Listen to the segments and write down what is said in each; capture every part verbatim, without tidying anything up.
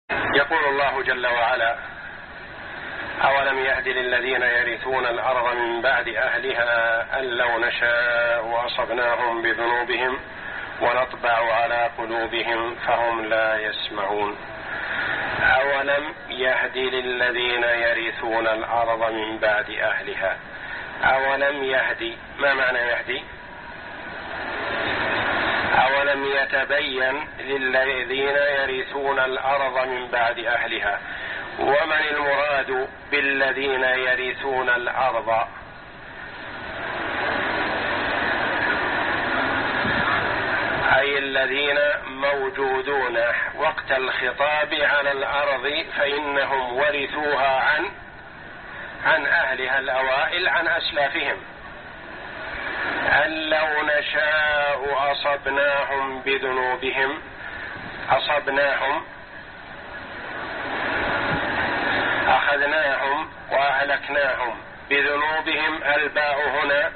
يقول الله جل وعلا: أولم يهد للذين يرثون الأرض من بعد أهلها أن لو نشاء أصبناهم بذنوبهم ونطبع على قلوبهم فهم لا يسمعون. أولم يهد للذين يرثون الأرض من بعد أهلها. أولم يهدي، ما معنى يهدي؟ أولم يتبين للذين يرثون الأرض من بعد أهلها. ومن المراد بالذين يرثون الأرض؟ أي الذين موجودون وقت الخطاب على الأرض، فإنهم ورثوها عن عن أهلها الأوائل، عن أسلافهم. أن لو نشاء أصبناهم بذنوبهم. أصبناهم أخذناهم وأهلكناهم بذنوبهم. الباء هنا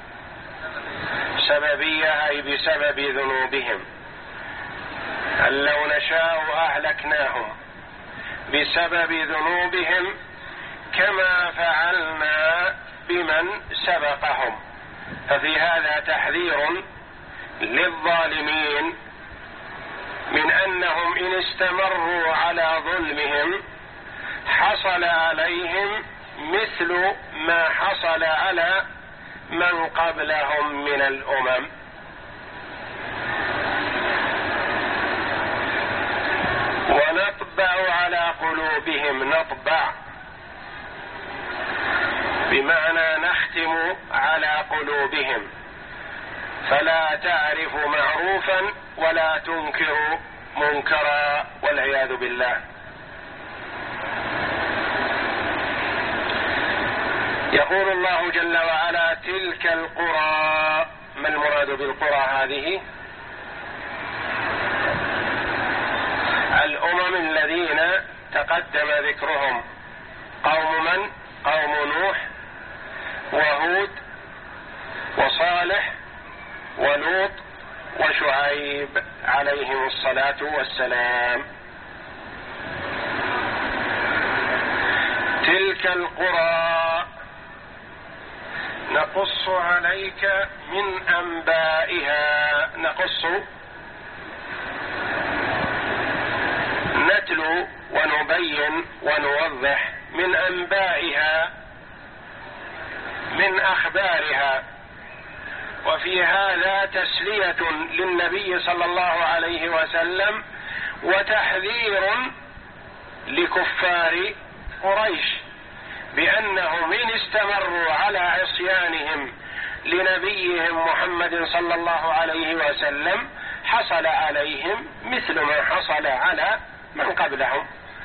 سببية، أي بسبب ذنوبهم. أن لو نشاء أهلكناهم بسبب ذنوبهم كما فعلنا بمن سبقهم. ففي هذا تحذير للظالمين من أنهم إن استمروا على ظلمهم حصل عليهم مثل ما حصل على من قبلهم من الأمم. ونطبع على قلوبهم. نطبع بمعنى نختم على قلوبهم، فلا تعرف معروفا ولا تنكر منكرا، والعياذ بالله. يقول الله جل وعلا: تلك القرى. ما المراد بالقرى هذه؟ الأمم الذين تقدم ذكرهم. قوم من؟ قوم نوح وهود وصالح ولوط وشعيب عليهم الصلاة والسلام. تلك القرى نقص عليك من أنبائها. نقص نتلو ونبين ونوضح من أنبائها، من أخبارها. وفي هذا تسلية للنبي صلى الله عليه وسلم وتحذير لكفار قريش بأنهم إن استمروا على عصيانهم لنبيهم محمد صلى الله عليه وسلم حصل عليهم مثل ما حصل على من قبلهم.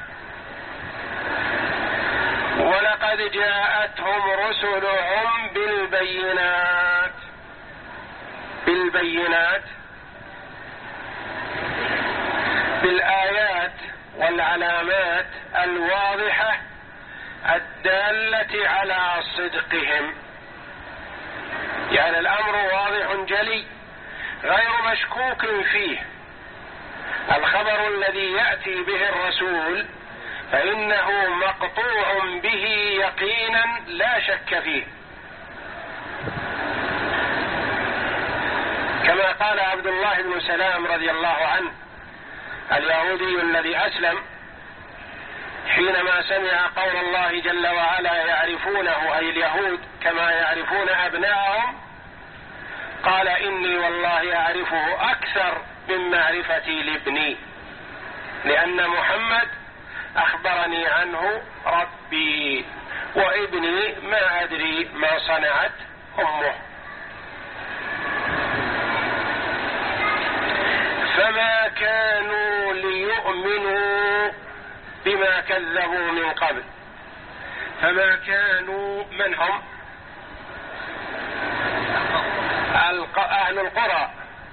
ولقد جاءتهم رسلهم بالبينات. بالبينات بالآيات والعلامات الواضحة الدالة على صدقهم. يعني الأمر واضح جلي غير مشكوك فيه. الخبر الذي يأتي به الرسول فإنه مقطوع به يقينا لا شك فيه. كما قال عبد الله بن سلام رضي الله عنه اليهودي الذي أسلم حينما سمع قول الله جل وعلا: يعرفونه، أي اليهود، كما يعرفون أبناءهم، قال: إني والله أعرفه أكثر من معرفتي لابني، لأن محمد أخبرني عنه ربي، وابني ما أدري ما صنعت أمه. فما كانوا ليؤمنوا بما كذبوا من قبل. فما كانوا، من هم؟ أهل القرى،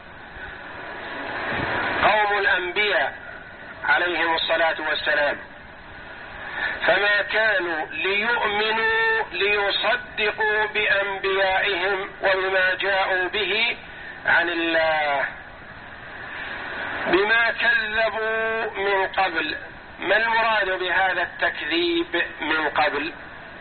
قوم الأنبياء عليهم الصلاة والسلام. فما كانوا ليؤمنوا ليصدقوا بأنبيائهم وبما جاءوا به عن الله، بما كذبوا من قبل. ما المراد بهذا التكذيب من قبل؟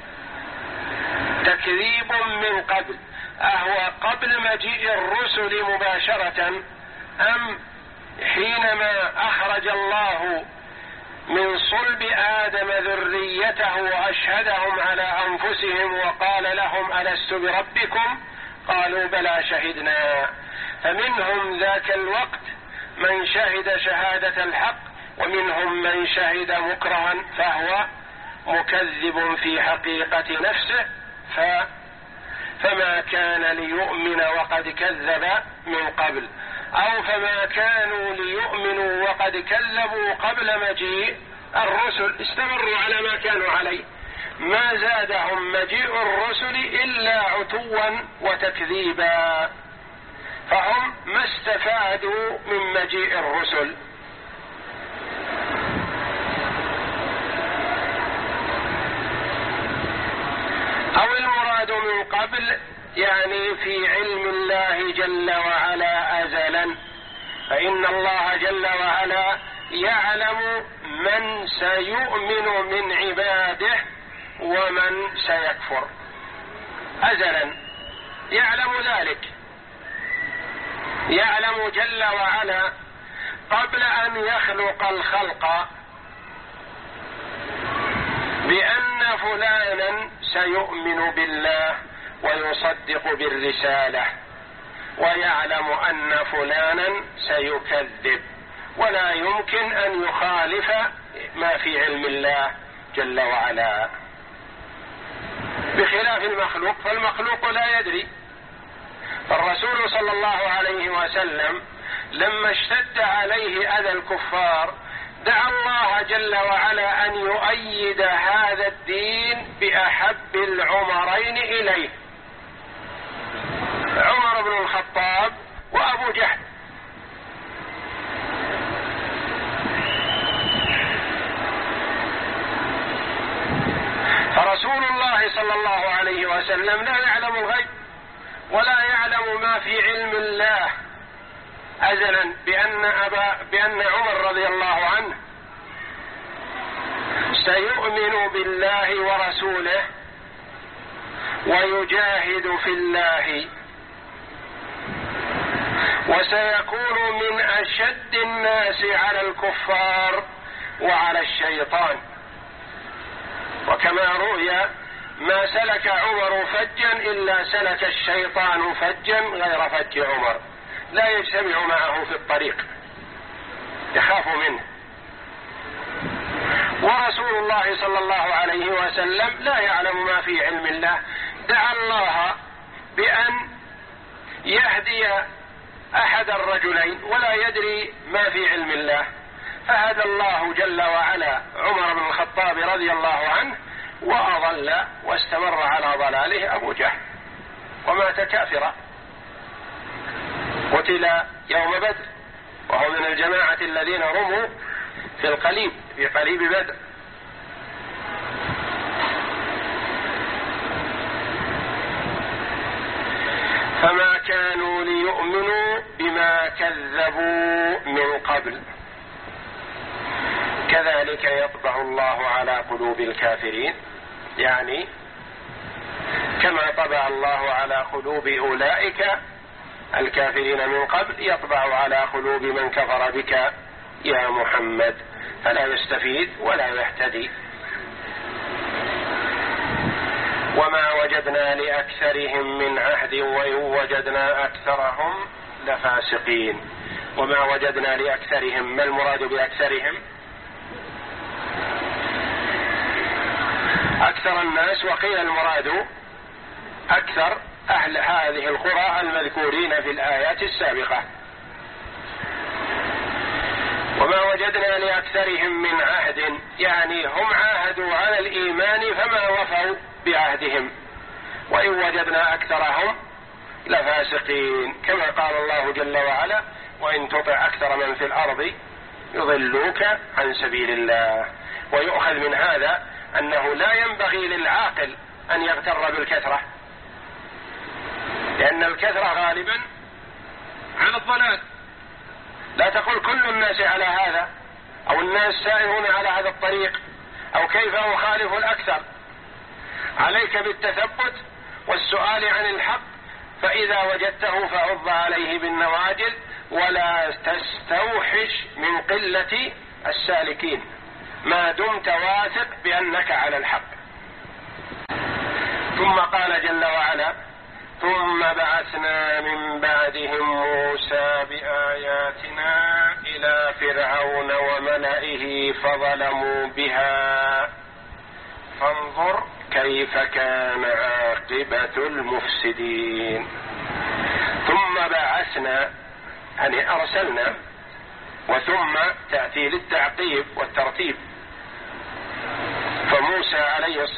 تكذيب من قبل أهو قبل مجيء الرسل مباشرة أم حينما أخرج الله من صلب آدم ذريته وأشهدهم على أنفسهم وقال لهم ألست بربكم؟ قالوا بلى شهدنا. فمنهم ذاك الوقت من شهد شهادة الحق ومنهم من شهد مكرها فهو مكذب في حقيقة نفسه، ف فما كان ليؤمن وقد كذب من قبل، أو فما كانوا ليؤمنوا وقد كذبوا قبل مجيء الرسل، استمروا على ما كانوا عليه، ما زادهم مجيء الرسل إلا عتوا وتكذيبا، فهم ما استفادوا من مجيء الرسل. أو المراد من قبل يعني في علم الله جل وعلا أزلا، فإن الله جل وعلا يعلم من سيؤمن من عباده ومن سيكفر أزلا، يعلم ذلك، يعلم جل وعلا قبل أن يخلق الخلق بأن فلانا سيؤمن بالله ويصدق بالرسالة، ويعلم أن فلانا سيكذب، ولا يمكن أن يخالف ما في علم الله جل وعلا، بخلاف المخلوق، فالمخلوق لا يدري. فالرسول صلى الله عليه وسلم لما اشتد عليه أذى الكفار دعا الله جل وعلا أن يؤيد هذا الدين بأحب العمرين إليه، عمر بن الخطاب وأبو جهل. فرسول الله صلى الله عليه وسلم لا يعلم الغيب ولا يعلم ما في علم الله أزلا، بأن أبا بأن عمر رضي الله عنه سيؤمن بالله ورسوله ويجاهد في الله، وسيكون من أشد الناس على الكفار وعلى الشيطان. وكما روي ما سلك عمر فجا إلا سلك الشيطان فجا غير فج عمر، لا يجتمع معه في الطريق، يخاف منه. ورسول الله صلى الله عليه وسلم لا يعلم ما في علم الله، دعا الله بأن يهدي أحد الرجلين ولا يدري ما في علم الله، فهدى الله جل وعلا عمر بن الخطاب رضي الله عنه وأضل واستمر على ضلاله أبو جهل ومات كافرا، قتل يوم بدر وهو من الجماعة الذين رموا في القليب في قليب بدر. فما كانوا ليؤمنوا بما كذبوا من قبل كذلك يطبع الله على قلوب الكافرين، يعني كما طبع الله على قلوب أولئك الكافرين من قبل يطبع على قلوب من كفر بك يا محمد، فلا يستفيد ولا يهتدي. وما وجدنا لأكثرهم من عهد وإن وجدنا أكثرهم لفاسقين. وما وجدنا لأكثرهم، ما المراد بأكثرهم؟ أكثر الناس، وقيل المراد أكثر أهل هذه القرى المذكورين في الآيات السابقة. وما وجدنا لأكثرهم من عهد، يعني هم عاهدوا على الإيمان فما وفوا بعهدهم، وإن وجدنا أكثرهم لفاسقين، كما قال الله جل وعلا وإن تطع أكثر من في الأرض يضلوك عن سبيل الله. ويؤخذ من هذا أنه لا ينبغي للعاقل أن يغتر بالكثرة، لأن الكثرة غالبا على الضلال، لا تقول كل الناس على هذا، أو الناس سائرون على هذا الطريق، أو كيف أخالف الأكثر. عليك بالتثبت والسؤال عن الحق، فإذا وجدته فعض عليه بالنواجذ، ولا تستوحش من قلة السالكين ما دمت واثق بأنك على الحق. ثم قال جل وعلا: ثم بعثنا من بعدهم موسى بآياتنا إلى فرعون وملئه فظلموا بها فانظر كيف كان عاقبة المفسدين. ثم بعثنا يعني أرسلنا، وثم تأتي للتعقيب والترتيب. فموسى عليه الصلاة